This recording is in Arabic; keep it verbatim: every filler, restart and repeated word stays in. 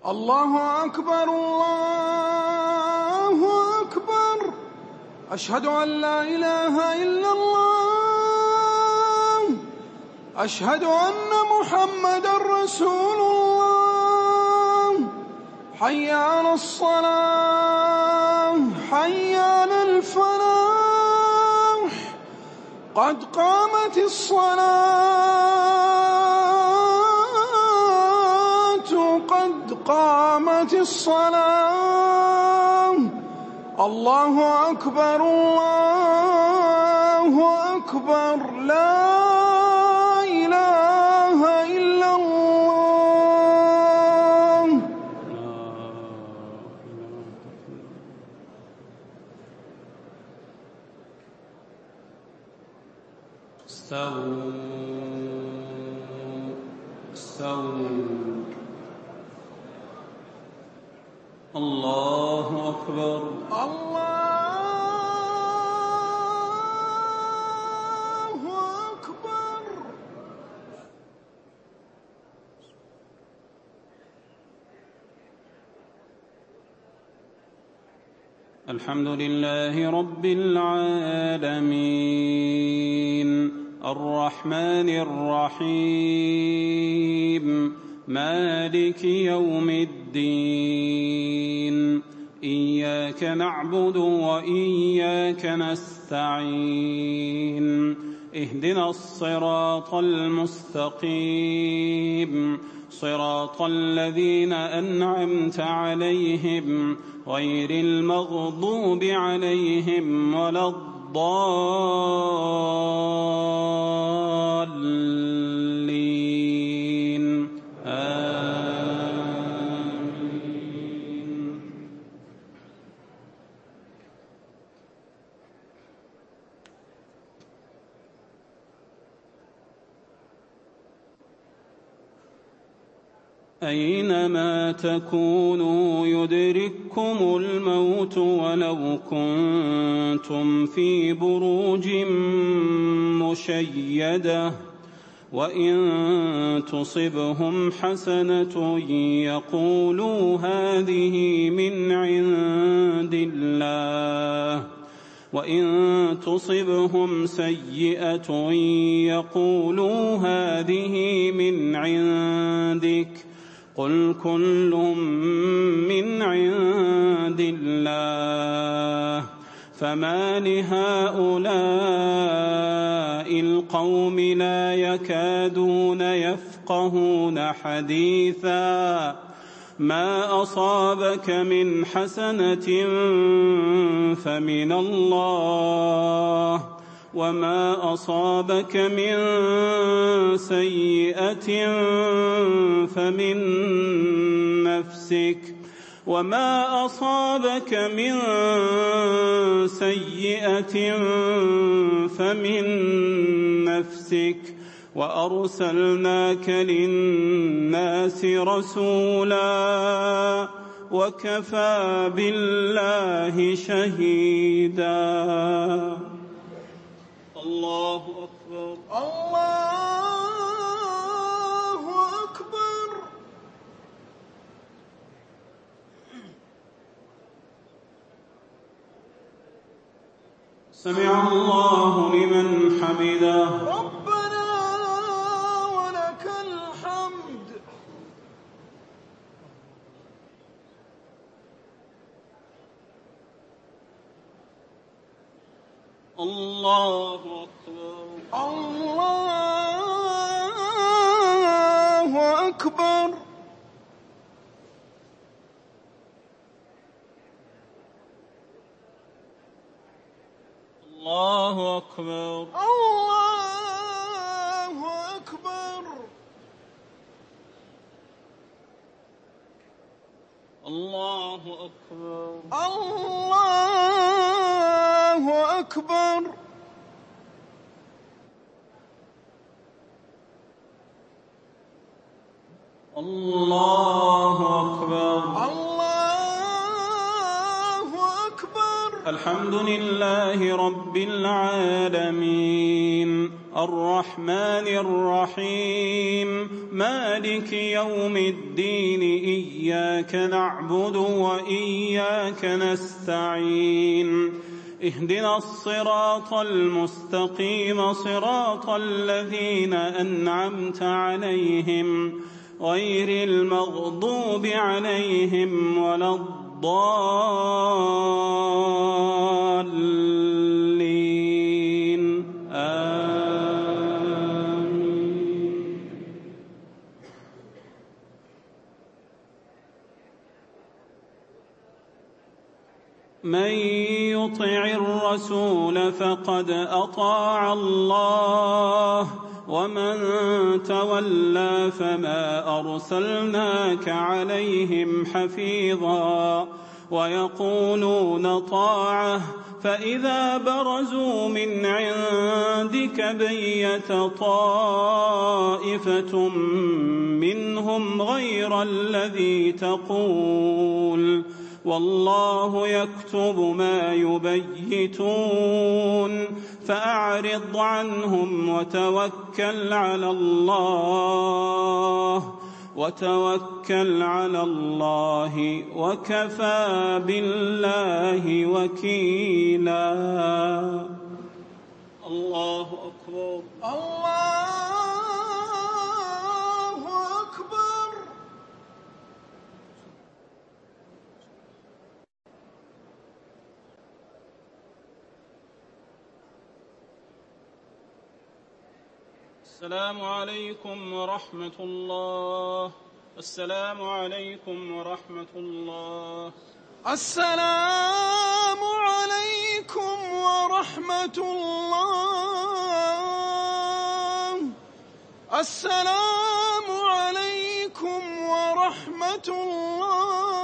الله أكبر الله أكبر. أشهد أن لا إله إلا الله. أشهد أن محمد رسول الله. حي على الصلاة حي على الفلاح. قد قامت الصلاة قد قامت الصلاة. الله أكبر الله أكبر. لا إله إلا الله. استووا استووا. الله أكبر الله أكبر. الحمد لله رب العالمين الرحمن الرحيم مالك يوم الدين. إياك نعبد وإياك نستعين. اهدنا الصراط المستقيم صراط الذين أنعمت عليهم غير المغضوب عليهم ولا الضالين. آمين. أينما تكونوا يدرككم الموت ولو كنتم في بروج مشيدة. وإن تصبهم حسنة يقولوا هذه من عند الله. وإن تصبهم سيئة يقولوا هذه من عندك. قل كل من عند الله. فما لهؤلاء القوم لا يكادون يفقهون حديثا. ما أصابك من حسنة فمن الله وما أصابك من سيئة فمن نفسك وما أصابك من سيئة فمن نفسك وأرسلناك للناس رسولا وكفى بالله شهيدا. الله أكبر الله أكبر. سمع الله لمن حمده. ربنا ولك الحمد. الله أكبر الله أكبر. الله أكبر الله أكبر. الله أكبر الله أكبر. الله أكبر الله أكبر. الحمد لله رب العالمين الرحمن الرحيم مالك يوم الدين إياك نعبد وإياك نستعين اهدنا الصراط المستقيم صراط الذين أنعمت عليهم غير المغضوب عليهم ولا الضالين آمين. من يطع الرسول فقد أطاع الله ومن تولى فما أرسلناك عليهم حفيظا ويقولون طاعة فإذا برزوا من عندك بيت طائفة منهم غير الذي تقول والله يكتب ما يبيتون فأعرض عنهم وتوكل على الله وتوكل على الله وكفى بالله وكيلا. الله أكبر. الله أكبر. السلام عليكم ورحمة الله. السلام عليكم ورحمة الله. السلام عليكم ورحمة الله. السلام عليكم ورحمة الله.